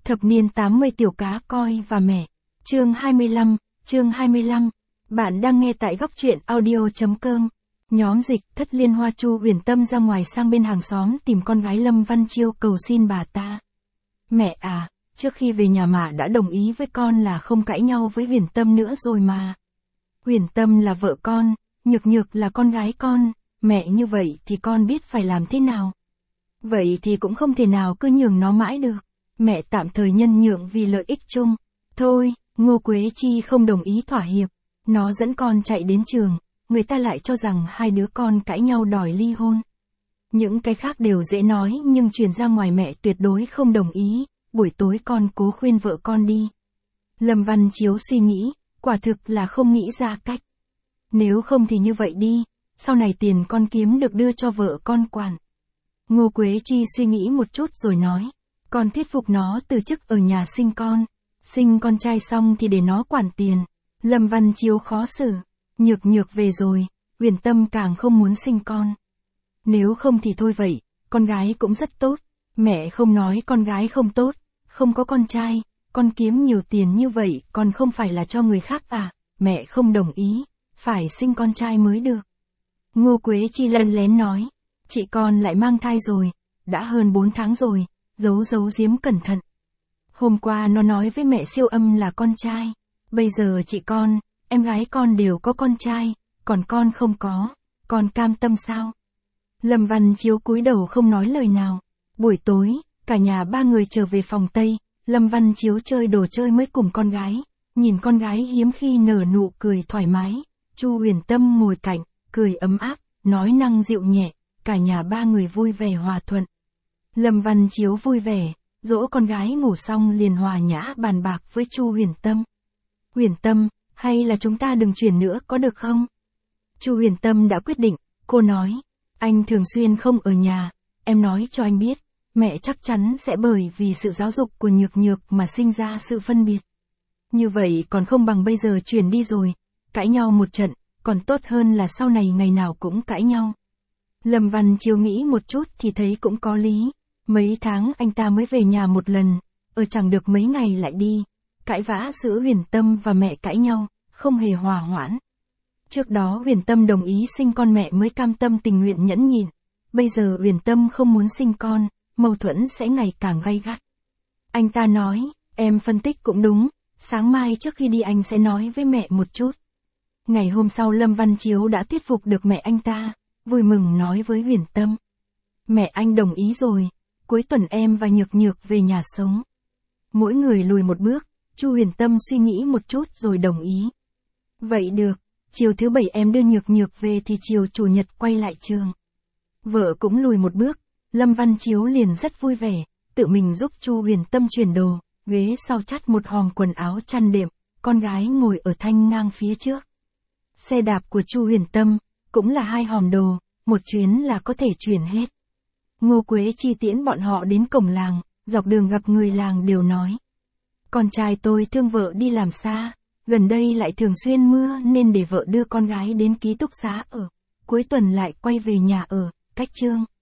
Thập niên 80 tiểu cá coi và mẹ. Chương 25. Bạn đang nghe tại góc truyện audio.com. Nhóm dịch Thất Liên Hoa Chu Huyền Tâm ra ngoài sang bên hàng xóm tìm con gái Lâm Văn Chiêu cầu xin bà ta. Mẹ à, trước khi về nhà mà đã đồng ý với con là không cãi nhau với Huyền Tâm nữa rồi mà. Huyền Tâm là vợ con, Nhược Nhược là con gái con, mẹ như vậy thì con biết phải làm thế nào. Vậy thì cũng không thể nào cứ nhường nó mãi được. Mẹ tạm thời nhân nhượng vì lợi ích chung. Thôi, Ngô Quế Chi không đồng ý thỏa hiệp. Nó dẫn con chạy đến trường, người ta lại cho rằng hai đứa con cãi nhau đòi ly hôn. Những cái khác đều dễ nói nhưng truyền ra ngoài mẹ tuyệt đối không đồng ý. Buổi tối con cố khuyên vợ con đi. Lâm Văn Chiếu suy nghĩ, quả thực là không nghĩ ra cách. Nếu không thì như vậy đi, sau này tiền con kiếm được đưa cho vợ con quản. Ngô Quế Chi suy nghĩ một chút rồi nói, con thuyết phục nó từ chức ở nhà sinh con trai xong thì để nó quản tiền. Lâm Văn Chiếu khó xử, Nhược Nhược về rồi, Huyền Tâm càng không muốn sinh con. Nếu không thì thôi vậy, con gái cũng rất tốt, mẹ không nói con gái không tốt, không có con trai, con kiếm nhiều tiền như vậy còn không phải là cho người khác à, mẹ không đồng ý, phải sinh con trai mới được. Ngô Quế Chi lén lén nói, chị con lại mang thai rồi, đã hơn 4 tháng rồi, giấu giếm cẩn thận. Hôm qua nó nói với mẹ siêu âm là con trai, bây giờ chị con, em gái con đều có con trai, còn con không có, con cam tâm sao? Lâm Văn Chiếu cúi đầu không nói lời nào. Buổi tối, cả nhà ba người trở về phòng Tây, Lâm Văn Chiếu chơi đồ chơi mới cùng con gái, nhìn con gái hiếm khi nở nụ cười thoải mái, Chu Huyền Tâm ngồi cạnh, cười ấm áp, nói năng dịu nhẹ, cả nhà ba người vui vẻ hòa thuận. Lâm Văn Chiếu vui vẻ, dỗ con gái ngủ xong liền hòa nhã bàn bạc với Chu Huyền Tâm. Huyền Tâm, hay là chúng ta đừng chuyển nữa có được không? Chu Huyền Tâm đã quyết định, cô nói, anh thường xuyên không ở nhà, em nói cho anh biết, mẹ chắc chắn sẽ bởi vì sự giáo dục của Nhược Nhược mà sinh ra sự phân biệt. Như vậy còn không bằng bây giờ chuyển đi rồi, cãi nhau một trận, còn tốt hơn là sau này ngày nào cũng cãi nhau. Lâm Văn Chiếu nghĩ một chút thì thấy cũng có lý. Mấy tháng anh ta mới về nhà một lần, ở chẳng được mấy ngày lại đi, cãi vã giữa Huyền Tâm và mẹ cãi nhau, không hề hòa hoãn. Trước đó Huyền Tâm đồng ý sinh con mẹ mới cam tâm tình nguyện nhẫn nhịn, bây giờ Huyền Tâm không muốn sinh con, mâu thuẫn sẽ ngày càng gay gắt. Anh ta nói, em phân tích cũng đúng, sáng mai trước khi đi anh sẽ nói với mẹ một chút. Ngày hôm sau Lâm Văn Chiếu đã thuyết phục được mẹ anh ta, vui mừng nói với Huyền Tâm. Mẹ anh đồng ý rồi, cuối tuần em và Nhược Nhược về nhà sống. Mỗi người lùi một bước, Chu Huyền Tâm suy nghĩ một chút rồi đồng ý. Vậy được, chiều thứ Bảy em đưa Nhược Nhược về thì chiều Chủ nhật quay lại trường. Vợ cũng lùi một bước, Lâm Văn Chiếu liền rất vui vẻ, tự mình giúp Chu Huyền Tâm chuyển đồ, ghế sau chắt một hòm quần áo chăn đệm, con gái ngồi ở thanh ngang phía trước. Xe đạp của Chu Huyền Tâm, cũng là 2 hòm đồ, một chuyến là có thể chuyển hết. Ngô Quế Chi tiễn bọn họ đến cổng làng, dọc đường gặp người làng đều nói. Con trai tôi thương vợ đi làm xa, gần đây lại thường xuyên mưa nên để vợ đưa con gái đến ký túc xá ở, cuối tuần lại quay về nhà ở, cách Trương